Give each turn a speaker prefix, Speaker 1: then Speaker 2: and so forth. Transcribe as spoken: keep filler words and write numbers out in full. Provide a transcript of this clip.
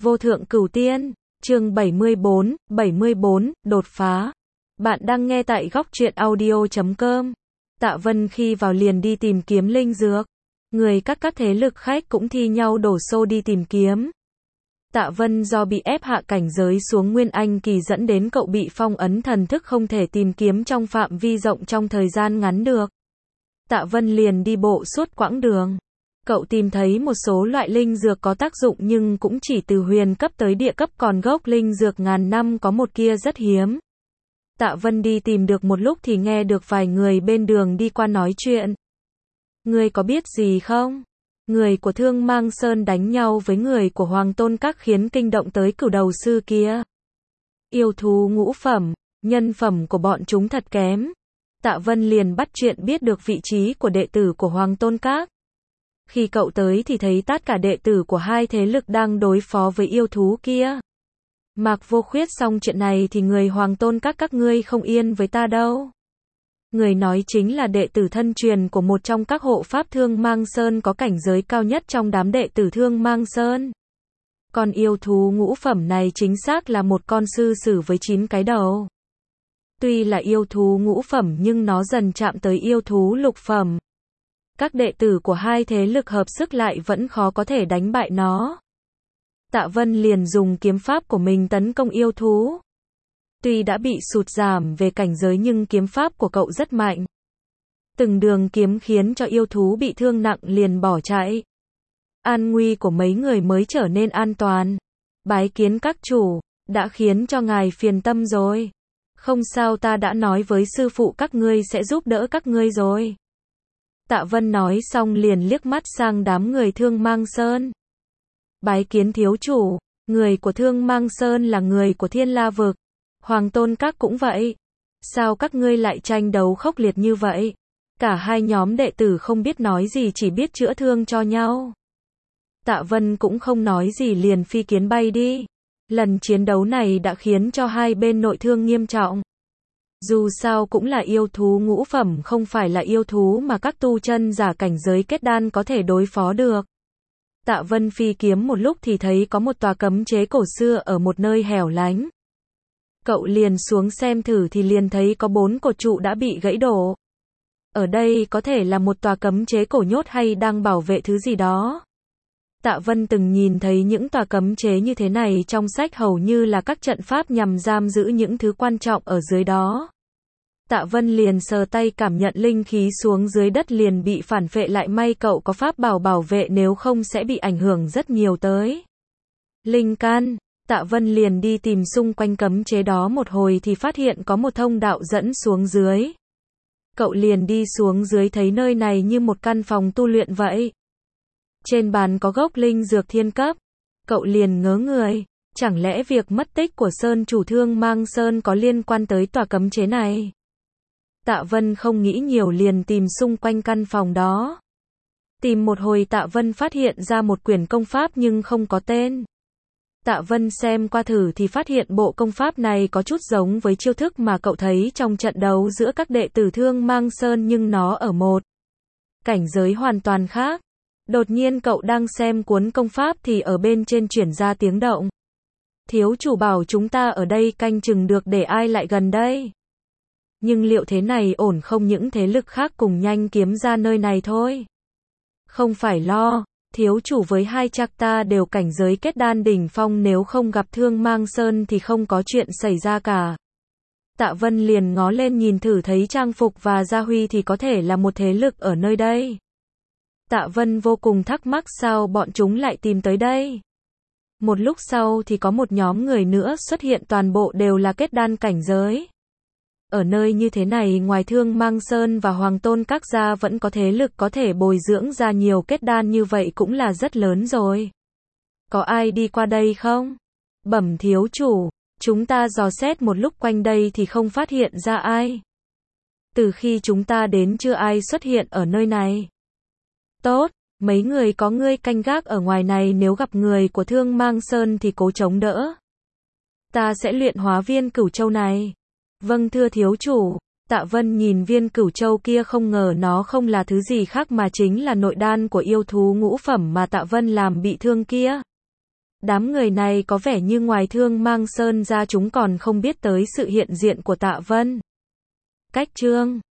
Speaker 1: Vô thượng cửu tiên, chương bảy mươi bốn, bảy mươi bốn, đột phá. Bạn đang nghe tại góc truyện audio chấm com. Tạ Vân khi vào liền đi tìm kiếm linh dược. Người các các thế lực khách cũng thi nhau đổ xô đi tìm kiếm. Tạ Vân do bị ép hạ cảnh giới xuống Nguyên Anh kỳ dẫn đến cậu bị phong ấn thần thức không thể tìm kiếm trong phạm vi rộng trong thời gian ngắn được. Tạ Vân liền đi bộ suốt quãng đường. Cậu tìm thấy một số loại linh dược có tác dụng nhưng cũng chỉ từ huyền cấp tới địa cấp, còn gốc linh dược ngàn năm có một kia rất hiếm. Tạ Vân đi tìm được một lúc thì nghe được vài người bên đường đi qua nói chuyện. Người có biết gì không? Người của Thương Mang Sơn đánh nhau với người của Hoàng Tôn Các khiến kinh động tới cửu đầu sư kia. Yêu thú ngũ phẩm, nhân phẩm của bọn chúng thật kém. Tạ Vân liền bắt chuyện biết được vị trí của đệ tử của Hoàng Tôn Các. Khi cậu tới thì thấy tất cả đệ tử của hai thế lực đang đối phó với yêu thú kia. Mạc Vô Khuyết, xong chuyện này thì người Hoàng Tôn Các các ngươi không yên với ta đâu. Người nói chính là đệ tử thân truyền của một trong các hộ pháp Thương Mang Sơn có cảnh giới cao nhất trong đám đệ tử Thương Mang Sơn. Còn yêu thú ngũ phẩm này chính xác là một con sư sử với chín cái đầu. Tuy là yêu thú ngũ phẩm nhưng nó dần chạm tới yêu thú lục phẩm. Các đệ tử của hai thế lực hợp sức lại vẫn khó có thể đánh bại nó. Tạ Vân liền dùng kiếm pháp của mình tấn công yêu thú. Tuy đã bị sụt giảm về cảnh giới nhưng kiếm pháp của cậu rất mạnh. Từng đường kiếm khiến cho yêu thú bị thương nặng liền bỏ chạy. An nguy của mấy người mới trở nên an toàn. Bái kiến các chủ, đã khiến cho ngài phiền tâm rồi. Không sao, ta đã nói với sư phụ các ngươi sẽ giúp đỡ các ngươi rồi. Tạ Vân nói xong liền liếc mắt sang đám người Thương Mang Sơn. Bái kiến thiếu chủ, người của Thương Mang Sơn là người của Thiên La Vực. Hoàng Tôn Các cũng vậy. Sao các ngươi lại tranh đấu khốc liệt như vậy? Cả hai nhóm đệ tử không biết nói gì, chỉ biết chữa thương cho nhau. Tạ Vân cũng không nói gì liền phi kiếm bay đi. Lần chiến đấu này đã khiến cho hai bên nội thương nghiêm trọng. Dù sao cũng là yêu thú ngũ phẩm, không phải là yêu thú mà các tu chân giả cảnh giới kết đan có thể đối phó được. Tạ Vân phi kiếm một lúc thì thấy có một tòa cấm chế cổ xưa ở một nơi hẻo lánh. Cậu liền xuống xem thử thì liền thấy có bốn cột trụ đã bị gãy đổ. Ở đây có thể là một tòa cấm chế cổ nhốt hay đang bảo vệ thứ gì đó. Tạ Vân từng nhìn thấy những tòa cấm chế như thế này trong sách, hầu như là các trận pháp nhằm giam giữ những thứ quan trọng ở dưới đó. Tạ Vân liền sờ tay cảm nhận linh khí xuống dưới đất liền bị phản phệ lại, may cậu có pháp bảo bảo vệ nếu không sẽ bị ảnh hưởng rất nhiều tới linh căn. Tạ Vân liền đi tìm xung quanh cấm chế đó một hồi thì phát hiện có một thông đạo dẫn xuống dưới. Cậu liền đi xuống dưới thấy nơi này như một căn phòng tu luyện vậy. Trên bàn có gốc linh dược thiên cấp. Cậu liền ngớ người, chẳng lẽ việc mất tích của Sơn chủ Thương Mang Sơn có liên quan tới tòa cấm chế này? Tạ Vân không nghĩ nhiều liền tìm xung quanh căn phòng đó. Tìm một hồi Tạ Vân phát hiện ra một quyển công pháp nhưng không có tên. Tạ Vân xem qua thử thì phát hiện bộ công pháp này có chút giống với chiêu thức mà cậu thấy trong trận đấu giữa các đệ tử Thương Mang Sơn, nhưng nó ở một cảnh giới hoàn toàn khác. Đột nhiên cậu đang xem cuốn công pháp thì ở bên trên chuyển ra tiếng động. Thiếu chủ bảo chúng ta ở đây canh chừng được, để ai lại gần đây? Nhưng liệu thế này ổn không? Những thế lực khác cùng nhanh kiếm ra nơi này thôi. Không phải lo, thiếu chủ với hai chắc ta đều cảnh giới kết đan đỉnh phong, nếu không gặp Thương Mang Sơn thì không có chuyện xảy ra cả. Tạ Vân liền ngó lên nhìn thử thấy trang phục và gia huy thì có thể là một thế lực ở nơi đây. Tạ Vân vô cùng thắc mắc sao bọn chúng lại tìm tới đây. Một lúc sau thì có một nhóm người nữa xuất hiện, toàn bộ đều là kết đan cảnh giới. Ở nơi như thế này ngoài Thương Mang Sơn và Hoàng Tôn Các gia vẫn có thế lực có thể bồi dưỡng ra nhiều kết đan như vậy cũng là rất lớn rồi. Có ai đi qua đây không? Bẩm thiếu chủ, chúng ta dò xét một lúc quanh đây thì không phát hiện ra ai. Từ khi chúng ta đến chưa ai xuất hiện ở nơi này. Tốt, mấy người có ngươi canh gác ở ngoài này, nếu gặp người của Thương Mang Sơn thì cố chống đỡ. Ta sẽ luyện hóa viên cửu châu này. Vâng thưa thiếu chủ. Tạ Vân nhìn viên cửu châu kia không ngờ nó không là thứ gì khác mà chính là nội đan của yêu thú ngũ phẩm mà Tạ Vân làm bị thương kia. Đám người này có vẻ như ngoài Thương Mang Sơn ra chúng còn không biết tới sự hiện diện của Tạ Vân. Cách chương